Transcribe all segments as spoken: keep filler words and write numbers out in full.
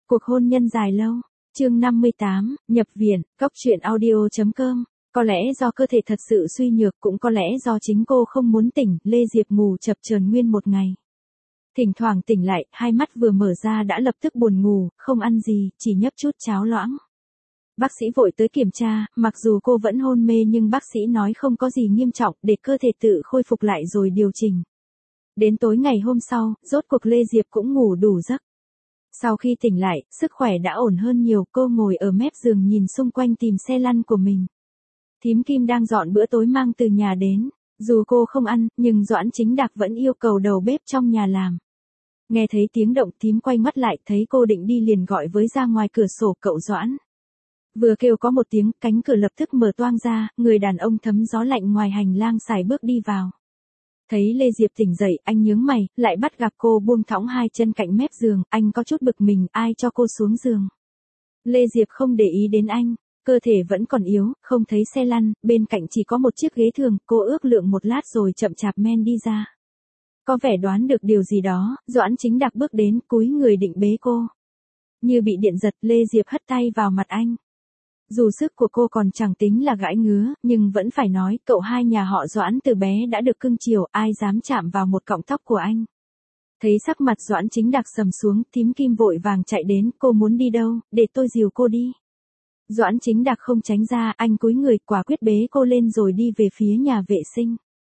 Cuộc hôn nhân dài lâu. Chương năm mươi tám, nhập viện, cóc truyện audio chấm com. Có lẽ do cơ thể thật sự suy nhược, cũng có lẽ do chính cô không muốn tỉnh, Lê Diệp ngủ chập chờn nguyên một ngày. Thỉnh thoảng tỉnh lại, hai mắt vừa mở ra đã lập tức buồn ngủ, không ăn gì, chỉ nhấp chút cháo loãng. Bác sĩ vội tới kiểm tra, mặc dù cô vẫn hôn mê nhưng bác sĩ nói không có gì nghiêm trọng, để cơ thể tự khôi phục lại rồi điều chỉnh. Đến tối ngày hôm sau, rốt cuộc Lê Diệp cũng ngủ đủ giấc. Sau khi tỉnh lại, sức khỏe đã ổn hơn nhiều, cô ngồi ở mép giường nhìn xung quanh tìm xe lăn của mình. Thím Kim đang dọn bữa tối mang từ nhà đến, dù cô không ăn, nhưng Doãn Chính Đạc vẫn yêu cầu đầu bếp trong nhà làm. Nghe thấy tiếng động, thím quay mắt lại, thấy cô định đi liền gọi với ra ngoài cửa sổ, cậu Doãn. Vừa kêu có một tiếng, cánh cửa lập tức mở toang ra, người đàn ông thấm gió lạnh ngoài hành lang sải bước đi vào. Thấy Lê Diệp tỉnh dậy, anh nhướng mày, lại bắt gặp cô buông thõng hai chân cạnh mép giường, anh có chút bực mình, ai cho cô xuống giường. Lê Diệp không để ý đến anh, cơ thể vẫn còn yếu, không thấy xe lăn, bên cạnh chỉ có một chiếc ghế thường, cô ước lượng một lát rồi chậm chạp men đi ra. Có vẻ đoán được điều gì đó, Doãn Chính Đạc bước đến, cúi người định bế cô. Như bị điện giật, Lê Diệp hất tay vào mặt anh. Dù sức của cô còn chẳng tính là gãi ngứa, nhưng vẫn phải nói, cậu hai nhà họ Doãn từ bé đã được cưng chiều, ai dám chạm vào một cọng tóc của anh. Thấy sắc mặt Doãn Chính Đạc sầm xuống, thím Kim vội vàng chạy đến, cô muốn đi đâu, để tôi dìu cô đi. Doãn Chính Đạc không tránh ra, anh cúi người, quả quyết bế cô lên rồi đi về phía nhà vệ sinh.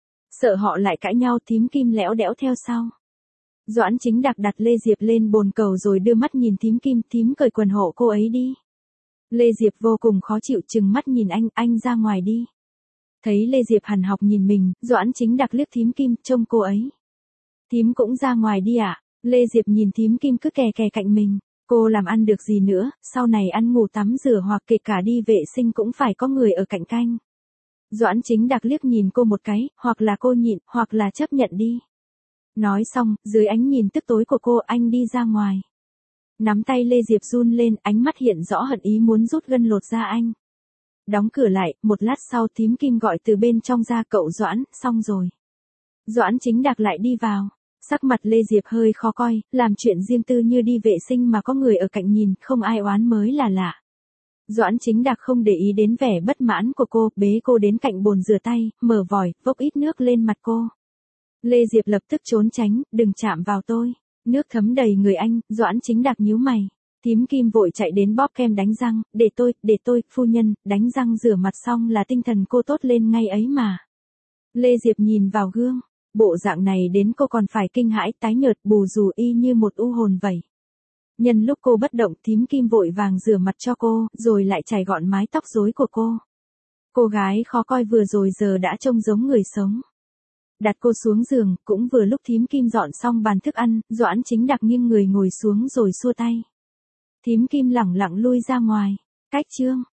Sợ họ lại cãi nhau, thím Kim lẽo đẽo theo sau. Doãn Chính Đạc đặt Lê Diệp lên bồn cầu rồi đưa mắt nhìn thím Kim, thím cởi quần hộ cô ấy đi. Lê Diệp vô cùng khó chịu, trừng mắt nhìn anh, anh ra ngoài đi. Thấy Lê Diệp hằn học nhìn mình, Doãn Chính Đạc liếc thím Kim, trông cô ấy. Thím cũng ra ngoài đi ạ. À? Lê Diệp nhìn thím Kim cứ kè kè cạnh mình, cô làm ăn được gì nữa, sau này ăn ngủ tắm rửa hoặc kể cả đi vệ sinh cũng phải có người ở cạnh canh. Doãn Chính Đạc liếc nhìn cô một cái, hoặc là cô nhịn, hoặc là chấp nhận đi. Nói xong, dưới ánh nhìn tức tối của cô, anh đi ra ngoài. Nắm tay Lê Diệp run lên, ánh mắt hiện rõ hận ý muốn rút gân lột da anh. Đóng cửa lại, một lát sau thím Kim gọi từ bên trong ra, cậu Doãn, xong rồi. Doãn Chính Đạc lại đi vào. Sắc mặt Lê Diệp hơi khó coi, làm chuyện riêng tư như đi vệ sinh mà có người ở cạnh nhìn, không ai oán mới là lạ. Doãn Chính Đạc không để ý đến vẻ bất mãn của cô, bế cô đến cạnh bồn rửa tay, mở vòi, vốc ít nước lên mặt cô. Lê Diệp lập tức trốn tránh, đừng chạm vào tôi. Nước thấm đầy người anh, Doãn Chính Đạc nhíu mày. Thím Kim vội chạy đến bóp kem đánh răng, để tôi, để tôi, phu nhân, đánh răng rửa mặt xong là tinh thần cô tốt lên ngay ấy mà. Lê Diệp nhìn vào gương, bộ dạng này đến cô còn phải kinh hãi, tái nhợt bù rù y như một u hồn vậy. Nhân lúc cô bất động, thím Kim vội vàng rửa mặt cho cô, rồi lại chải gọn mái tóc rối của cô. Cô gái khó coi vừa rồi giờ đã trông giống người sống. Đặt cô xuống giường, cũng vừa lúc thím Kim dọn xong bàn thức ăn, Doãn Chính Đạc nghiêng người ngồi xuống rồi xua tay. Thím Kim lẳng lặng lui ra ngoài. Cách chương.